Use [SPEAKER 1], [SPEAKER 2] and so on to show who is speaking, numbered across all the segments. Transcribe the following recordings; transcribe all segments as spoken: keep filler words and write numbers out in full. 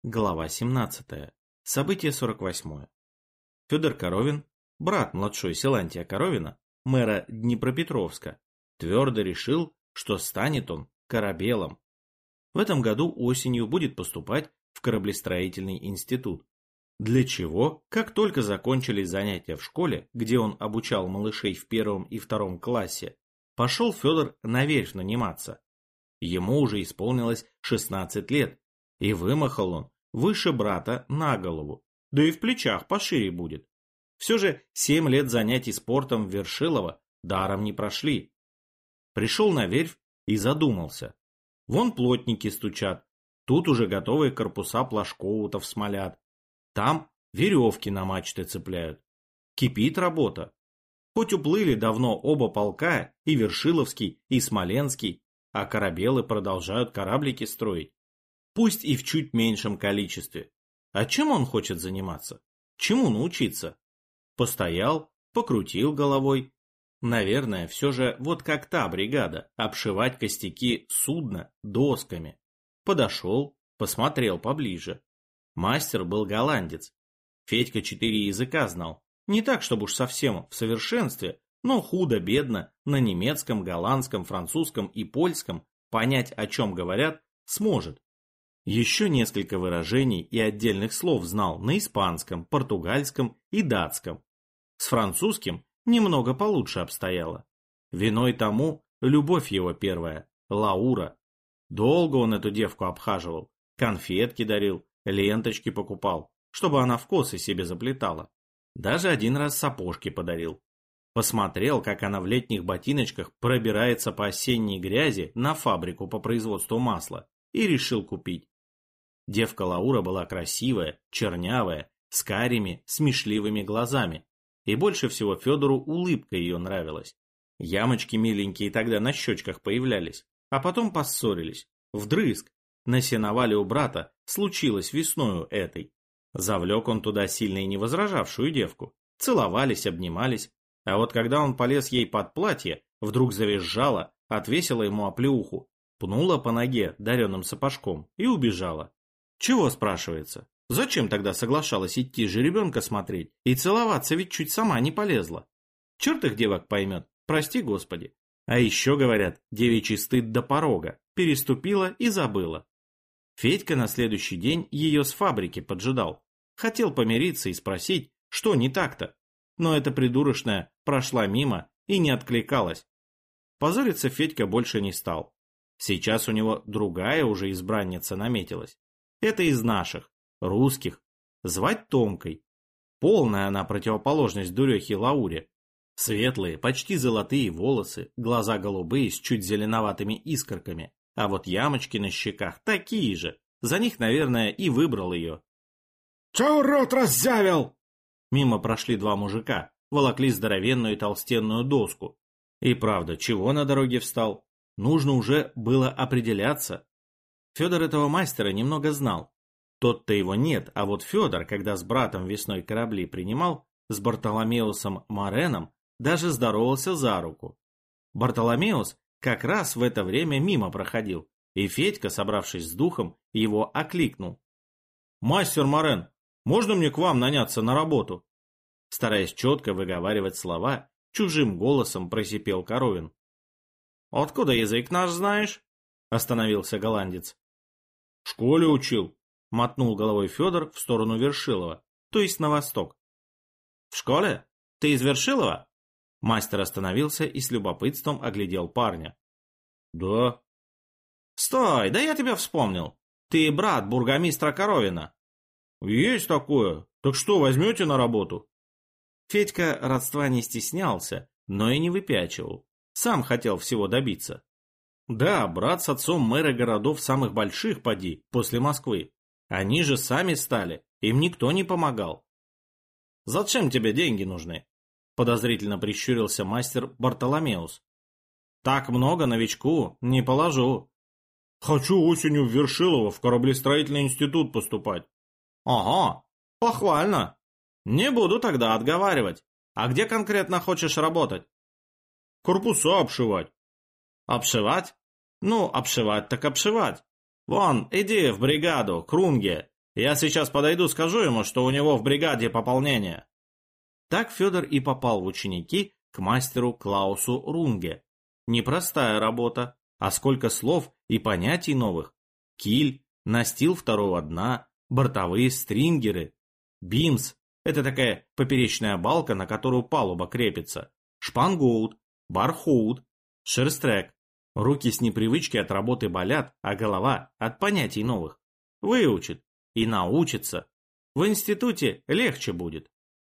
[SPEAKER 1] Глава семнадцатая. Событие сорок восьмое. Федор Коровин, брат младшой Силантия Коровина, мэра Днепропетровска, твердо решил, что станет он корабелом. В этом году осенью будет поступать в кораблестроительный институт. Для чего, как только закончились занятия в школе, где он обучал малышей в первом и втором классе, пошел Федор на верфь наниматься. Ему уже исполнилось шестнадцать лет, и вымахал он выше брата на голову, да и в плечах пошире будет. Все же семь лет занятий спортом в Вершилово даром не прошли. Пришел на верфь и задумался. Вон плотники стучат, тут уже готовые корпуса плашковутов смолят, там веревки на мачты цепляют. Кипит работа. Хоть уплыли давно оба полка, и Вершиловский, и Смоленский, а корабелы продолжают кораблики строить. Пусть и в чуть меньшем количестве. А чем он хочет заниматься? Чему научиться? Постоял, покрутил головой. Наверное, все же вот как та бригада, обшивать костяки судна досками. Подошел, посмотрел поближе. Мастер был голландец. Федька четыре языка знал. Не так, чтобы уж совсем в совершенстве, но худо-бедно на немецком, голландском, французском и польском понять, о чем говорят, сможет. Еще несколько выражений и отдельных слов знал на испанском, португальском и датском. С французским немного получше обстояло. Виной тому любовь его первая, Лаура. Долго он эту девку обхаживал, конфетки дарил, ленточки покупал, чтобы она в косы себе заплетала. Даже один раз сапожки подарил. Посмотрел, как она в летних ботиночках пробирается по осенней грязи на фабрику по производству масла, и решил купить. Девка Лаура была красивая, чернявая, с карими, смешливыми глазами. И больше всего Федору улыбка ее нравилась. Ямочки миленькие тогда на щечках появлялись, а потом поссорились. Вдрызг. На сеновале у брата случилось весною этой. Завлек он туда сильно и не возражавшую девку. Целовались, обнимались. А вот когда он полез ей под платье, вдруг завизжала, отвесила ему оплеуху, пнула по ноге дареным сапожком и убежала. Чего, спрашивается? Зачем тогда соглашалась идти жеребенка смотреть и целоваться, ведь чуть сама не полезла? Черт их девок поймет, прости господи. А еще, говорят, девичий стыд до порога, переступила и забыла. Федька на следующий день ее с фабрики поджидал. Хотел помириться и спросить, что не так-то. Но эта придурочная прошла мимо и не откликалась. Позориться Федька больше не стал. Сейчас у него другая уже избранница наметилась. Это из наших, русских. Звать Томкой. Полная она противоположность дурехе Лауре. Светлые, почти золотые волосы, глаза голубые с чуть зеленоватыми искорками. А вот ямочки на щеках такие же. За них, наверное, и выбрал ее.
[SPEAKER 2] «Чего рот раззявил?»
[SPEAKER 1] Мимо прошли два мужика, волокли здоровенную и толстенную доску. И правда, чего на дороге встал? Нужно уже было определяться. Федор этого мастера немного знал. Тот-то его нет, а вот Федор, когда с братом весной корабли принимал, с Бартоломеусом Мореном даже здоровался за руку. Бартоломеус как раз в это время мимо проходил, и Федька, собравшись с духом, его окликнул. «Мастер Морен, можно мне к вам наняться на работу?» Стараясь четко выговаривать слова, чужим голосом просипел Коровин. «Откуда язык наш знаешь?» — остановился голландец. «В школе учил», — мотнул головой Федор в сторону Вершилова, то есть на восток. «В школе? Ты из Вершилова?» Мастер остановился и с любопытством оглядел парня. «Да». «Стой, да я тебя вспомнил. Ты брат бургомистра Коровина». «Есть такое. Так что, возьмете на работу?» Федька родства не стеснялся, но и не выпячивал. Сам хотел всего добиться. Да, брат с отцом мэра городов самых больших, поди, после Москвы. Они же сами стали, им никто не помогал. «Зачем тебе деньги нужны?» Подозрительно прищурился мастер Бартоломеус. «Так много новичку не положу». «Хочу осенью в Вершилово в кораблестроительный институт поступать». «Ага, похвально. Не буду тогда отговаривать. А где конкретно хочешь работать?» «Корпуса обшивать». «Обшивать? Ну, обшивать так обшивать. Вон, иди в бригаду, к Рунге. Я сейчас подойду, скажу ему, что у него в бригаде пополнение». Так Федор и попал в ученики к мастеру Клаусу Рунге. Непростая работа, а сколько слов и понятий новых. Киль, настил второго дна, бортовые стрингеры, бимс – это такая поперечная балка, на которую палуба крепится, шпангоут, бархоут, шерстрек. Руки с непривычки от работы болят, а голова от понятий новых. Выучит и научится. В институте легче будет.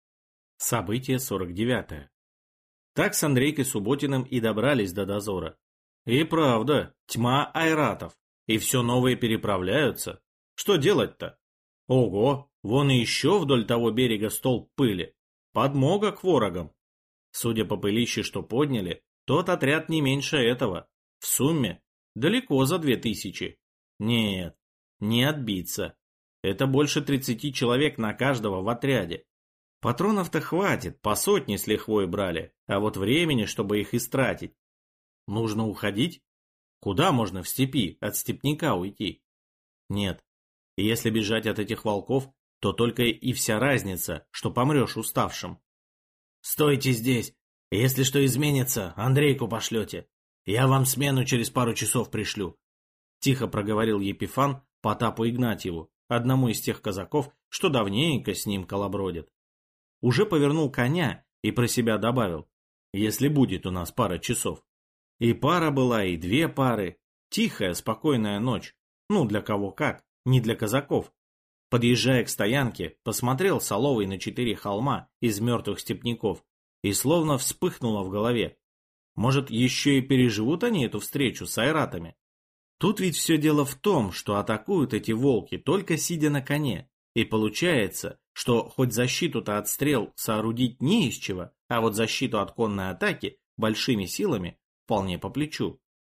[SPEAKER 1] Событие сорок девятое. Так с Андрейкой Субботиным и добрались до дозора. И правда, тьма айратов, и все новые переправляются. Что делать-то? Ого, вон и еще вдоль того берега столб пыли. Подмога к ворогам. Судя по пылище, что подняли, тот отряд не меньше этого. В сумме далеко за две тысячи. Нет, не отбиться. Это больше тридцати человек на каждого в отряде. Патронов-то хватит, по сотне с лихвой брали, а вот времени, чтобы их истратить. Нужно уходить? Куда можно в степи от степняка уйти? Нет, если бежать от этих волков, то только и вся разница, что помрешь уставшим. «Стойте здесь, если что изменится, Андрейку пошлете. Я вам смену через пару часов пришлю», — тихо проговорил Епифан Потапу Игнатьеву, одному из тех казаков, что давненько с ним колобродят. Уже повернул коня и про себя добавил: «Если будет у нас пара часов». И пара была, и две пары. Тихая, спокойная ночь. Ну, для кого как, не для казаков. Подъезжая к стоянке, посмотрел Соловый на четыре холма из мертвых степняков, и словно вспыхнуло в голове. Может, еще и переживут они эту встречу с айратами? Тут ведь все дело в том, что атакуют эти волки только сидя на коне, и получается, что хоть защиту-то от стрел соорудить не из чего, а вот защиту от конной атаки большими силами вполне по плечу.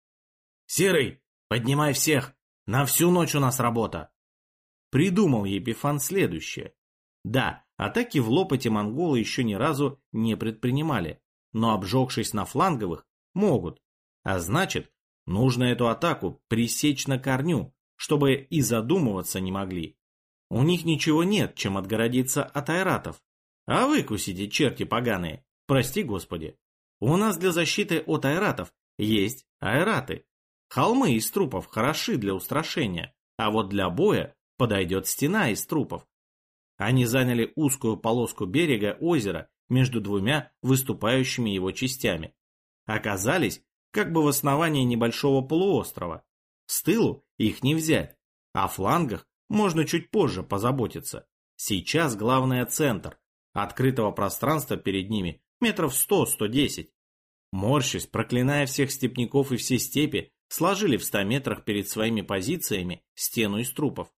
[SPEAKER 1] «Серый, поднимай всех! На всю ночь у нас работа!» Придумал Епифан следующее. Да, атаки в лоб эти монголы еще ни разу не предпринимали, но обжегшись на фланговых, могут. А значит, нужно эту атаку пресечь на корню, чтобы и задумываться не могли. У них ничего нет, чем отгородиться от айратов. А выкусите, черти поганые, прости господи. У нас для защиты от айратов есть айраты. Холмы из трупов хороши для устрашения, а вот для боя подойдет стена из трупов. Они заняли узкую полоску берега озера между двумя выступающими его частями. Оказались как бы в основании небольшого полуострова. С тылу их не взять, о флангах можно чуть позже позаботиться. Сейчас главное центр. Открытого пространства перед ними метров сто — сто десять. Морщась, проклиная всех степняков и все степи, сложили в ста метрах перед своими позициями стену из трупов.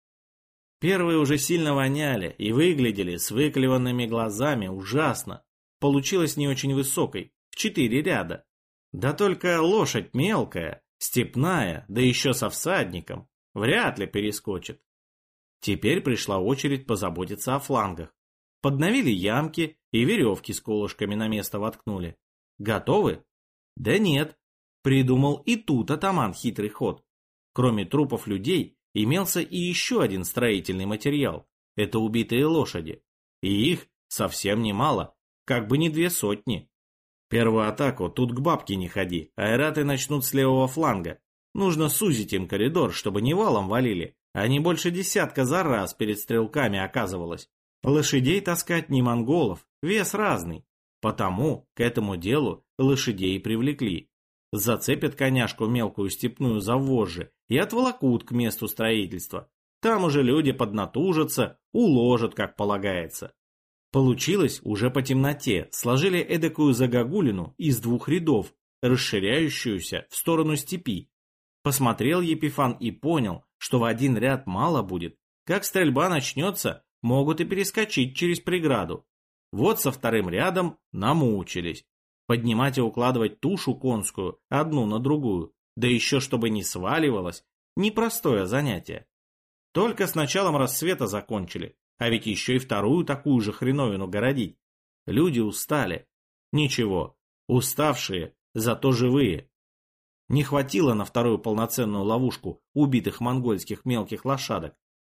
[SPEAKER 1] Первые уже сильно воняли и выглядели с выклеванными глазами ужасно. Получилось не очень высокой, в четыре ряда. Да только лошадь мелкая, степная, да еще со всадником, вряд ли перескочит. Теперь пришла очередь позаботиться о флангах. Подновили ямки и веревки с колышками на место воткнули. Готовы? Да нет. Придумал и тут атаман хитрый ход. Кроме трупов людей, имелся и еще один строительный материал. Это убитые лошади. И их совсем немало, как бы не две сотни. Первую атаку тут к бабке не ходи, айраты начнут с левого фланга. Нужно сузить им коридор, чтобы не валом валили, а не больше десятка за раз перед стрелками оказывалось. Лошадей таскать не монголов, вес разный. Потому к этому делу лошадей привлекли. Зацепят коняшку мелкую степную за вожжи и отволокут к месту строительства. Там уже люди поднатужатся, уложат, как полагается. Получилось уже по темноте, сложили эдакую загогулину из двух рядов, расширяющуюся в сторону степи. Посмотрел Епифан и понял, что в один ряд мало будет. Как стрельба начнется, могут и перескочить через преграду. Вот со вторым рядом намучились. Поднимать и укладывать тушу конскую одну на другую, да еще чтобы не сваливалось, непростое занятие. Только с началом рассвета закончили, а ведь еще и вторую такую же хреновину городить. Люди устали. Ничего, уставшие, зато живые. Не хватило на вторую полноценную ловушку убитых монгольских мелких лошадок.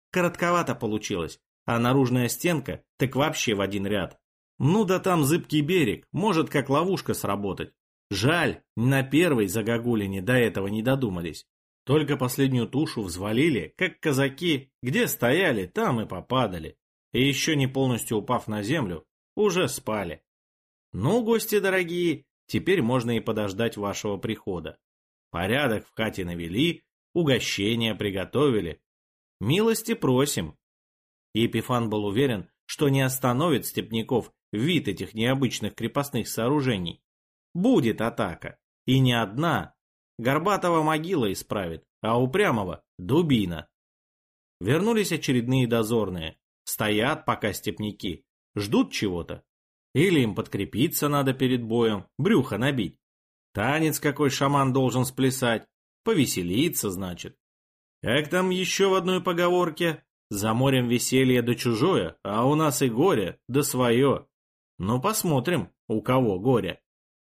[SPEAKER 1] Коротковато получилось, а наружная стенка так вообще в один ряд. Ну да там зыбкий берег, может как ловушка сработать. Жаль, на первой загогулине до этого не додумались. Только последнюю тушу взвалили, как казаки, где стояли, там и попадали. И еще не полностью упав на землю, уже спали. Ну, гости дорогие, теперь можно и подождать вашего прихода. Порядок в хате навели, угощения приготовили. Милости просим. Епифан был уверен, что не остановит степняков вид этих необычных крепостных сооружений. Будет атака, и не одна. Горбатого могила исправит, а упрямого — дубина. Вернулись очередные дозорные. Стоят пока степняки, ждут чего-то. Или им подкрепиться надо перед боем, брюхо набить. Танец какой шаман должен сплясать, повеселиться, значит. Как там еще в одной поговорке? За морем веселье да чужое, а у нас и горе, да свое. Ну посмотрим, у кого горе.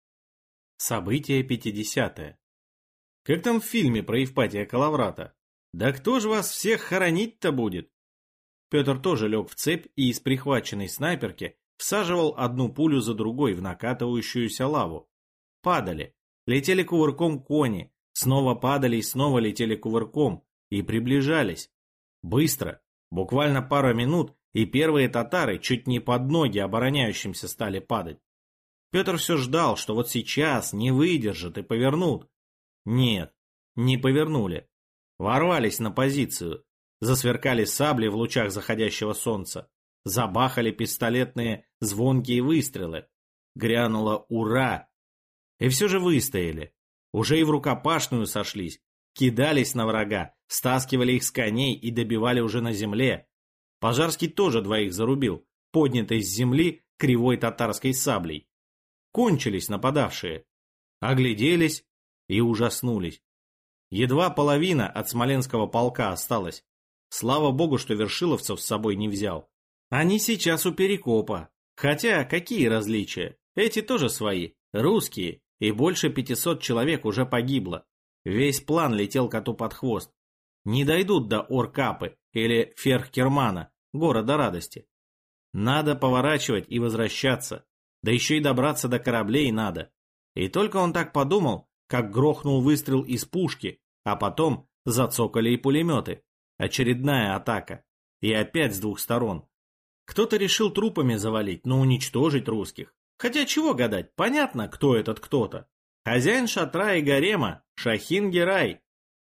[SPEAKER 1] Событие пятидесятое. Как там в фильме про Евпатия Калаврата? Да кто же вас всех хоронить-то будет? Петр тоже лег в цепь и из прихваченной снайперки всаживал одну пулю за другой в накатывающуюся лаву. Падали, летели кувырком кони, снова падали и снова летели кувырком, и приближались. Быстро, буквально пару минут, и первые татары чуть не под ноги обороняющимся стали падать. Петр все ждал, что вот сейчас не выдержат и повернут. Нет, не повернули. Ворвались на позицию, засверкали сабли в лучах заходящего солнца, забахали пистолетные звонкие выстрелы. Грянуло «Ура!». И все же выстояли. Уже и в рукопашную сошлись, кидались на врага, стаскивали их с коней и добивали уже на земле. Пожарский тоже двоих зарубил, поднятой с земли кривой татарской саблей. Кончились нападавшие. Огляделись и ужаснулись. Едва половина от смоленского полка осталась. Слава богу, что вершиловцев с собой не взял. Они сейчас у Перекопа. Хотя какие различия? Эти тоже свои, русские, и больше пятисот человек уже погибло. Весь план летел коту под хвост. Не дойдут до Оркапы или Ферхкермана, города радости. Надо поворачивать и возвращаться. Да еще и добраться до кораблей надо. И только он так подумал, как грохнул выстрел из пушки, а потом зацокали и пулеметы. Очередная атака. И опять с двух сторон. Кто-то решил трупами завалить, но уничтожить русских. Хотя чего гадать, понятно, кто этот кто-то. Хозяин шатра и гарема, Шахин-Герай.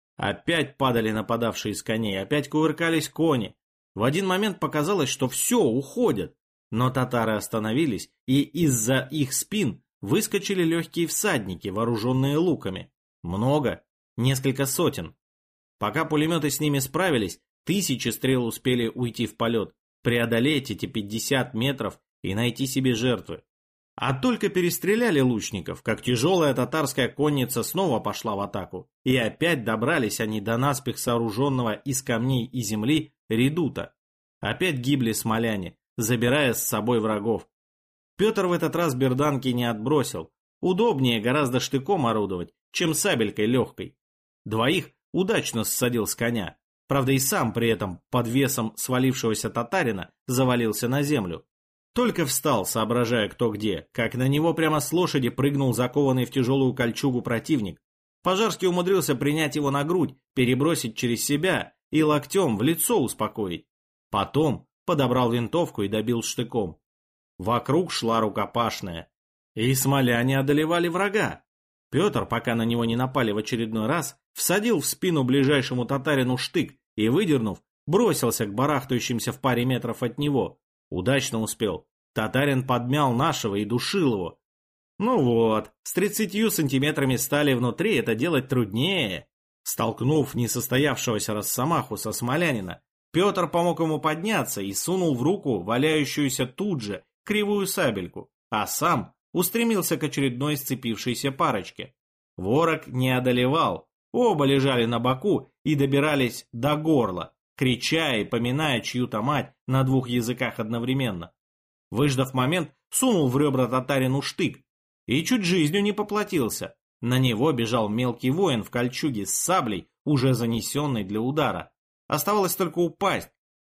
[SPEAKER 1] Опять падали нападавшие с коней, опять кувыркались кони. В один момент показалось, что все, уходят. Но татары остановились, и из-за их спин выскочили легкие всадники, вооруженные луками. Много, несколько сотен. Пока пулеметы с ними справились, тысячи стрел успели уйти в полет, преодолеть эти пятьдесят метров и найти себе жертвы. А только перестреляли лучников, как тяжелая татарская конница снова пошла в атаку, и опять добрались они до наспех сооруженного из камней и земли редута. Опять гибли смоляне, забирая с собой врагов. Петр в этот раз берданки не отбросил. Удобнее гораздо штыком орудовать, чем сабелькой легкой. Двоих удачно ссадил с коня. Правда, и сам при этом под весом свалившегося татарина завалился на землю. Только встал, соображая кто где, как на него прямо с лошади прыгнул закованный в тяжелую кольчугу противник. Пожарский умудрился принять его на грудь, перебросить через себя и локтем в лицо успокоить. Потом подобрал винтовку и добил штыком. Вокруг шла рукопашная. И смоляне одолевали врага. Петр, пока на него не напали в очередной раз, всадил в спину ближайшему татарину штык и, выдернув, бросился к барахтающимся в паре метров от него. Удачно успел. Татарин подмял нашего и душил его. Ну вот, с тридцатью сантиметрами стали внутри это делать труднее. Столкнув несостоявшегося росомаху со смолянина, Петр помог ему подняться и сунул в руку валяющуюся тут же кривую сабельку, а сам устремился к очередной сцепившейся парочке. Ворог не одолевал, оба лежали на боку и добирались до горла, крича и поминая чью-то мать на двух языках одновременно. Выждав момент, сунул в ребра татарину штык и чуть жизнью не поплатился. На него бежал мелкий воин в кольчуге с саблей, уже занесенной для удара. Оставалось только упасть,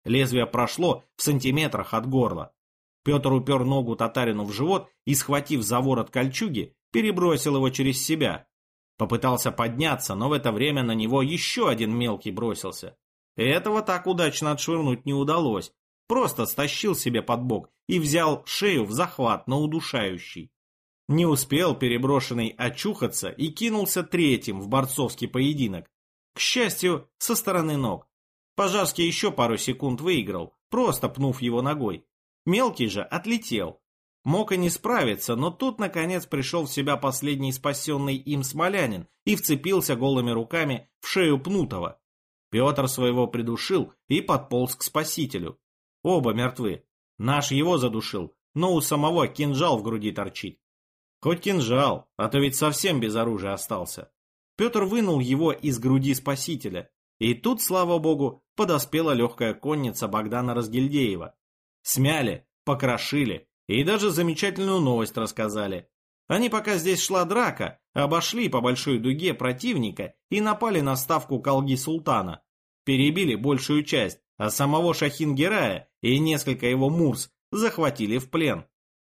[SPEAKER 1] Лезвие прошло в сантиметрах от горла. Петр упер ногу татарину в живот и, схватив за ворот кольчуги, перебросил его через себя. Попытался подняться, но в это время на него еще один мелкий бросился. Этого так удачно отшвырнуть не удалось. Просто стащил себе под бок и взял шею в захват на удушающий. Не успел переброшенный очухаться и кинулся третьим в борцовский поединок. К счастью, со стороны ног. Пожарский еще пару секунд выиграл, просто пнув его ногой. Мелкий же отлетел. Мог и не справиться, но тут, наконец, пришел в себя последний спасенный им смолянин и вцепился голыми руками в шею пнутого. Петр своего придушил и подполз к спасителю. Оба мертвы. Наш его задушил, но у самого кинжал в груди торчит. Хоть кинжал, а то ведь совсем без оружия остался. Петр вынул его из груди спасителя. И тут, слава богу, подоспела легкая конница Богдана Разгильдеева. Смяли, покрошили и даже замечательную новость рассказали. Они, пока здесь шла драка, обошли по большой дуге противника и напали на ставку Калги Султана. Перебили большую часть, а самого Шахин-Герая и несколько его мурс захватили в плен.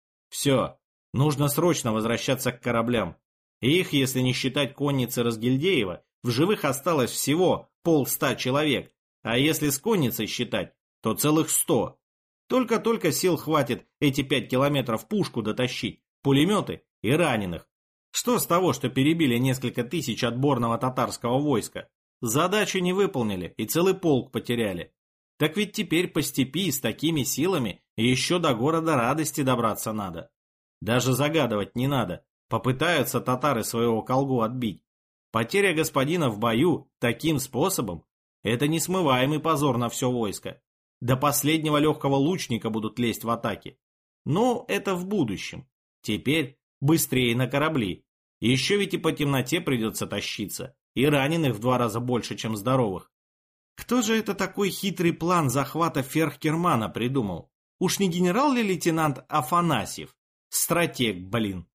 [SPEAKER 1] Все, нужно срочно возвращаться к кораблям. Их, если не считать конницы Разгильдеева, в живых осталось всего полста человек, а если с конницей считать, то целых сто. Только-только сил хватит эти пять километров пушку дотащить, пулеметы и раненых. Что с того, что перебили несколько тысяч отборного татарского войска? Задачу не выполнили и целый полк потеряли. Так ведь теперь по степи с такими силами еще до города Радости добраться надо. Даже загадывать не надо, попытаются татары своего Калгу отбить. Потеря господина в бою таким способом – это несмываемый позор на все войско. До последнего легкого лучника будут лезть в атаки. Но это в будущем. Теперь быстрее на корабли. Еще ведь и по темноте придется тащиться. И раненых в два раза больше, чем здоровых. Кто же это такой хитрый план захвата Ферхкермана придумал? Уж не генерал ли лейтенант Афанасьев? Стратег, блин.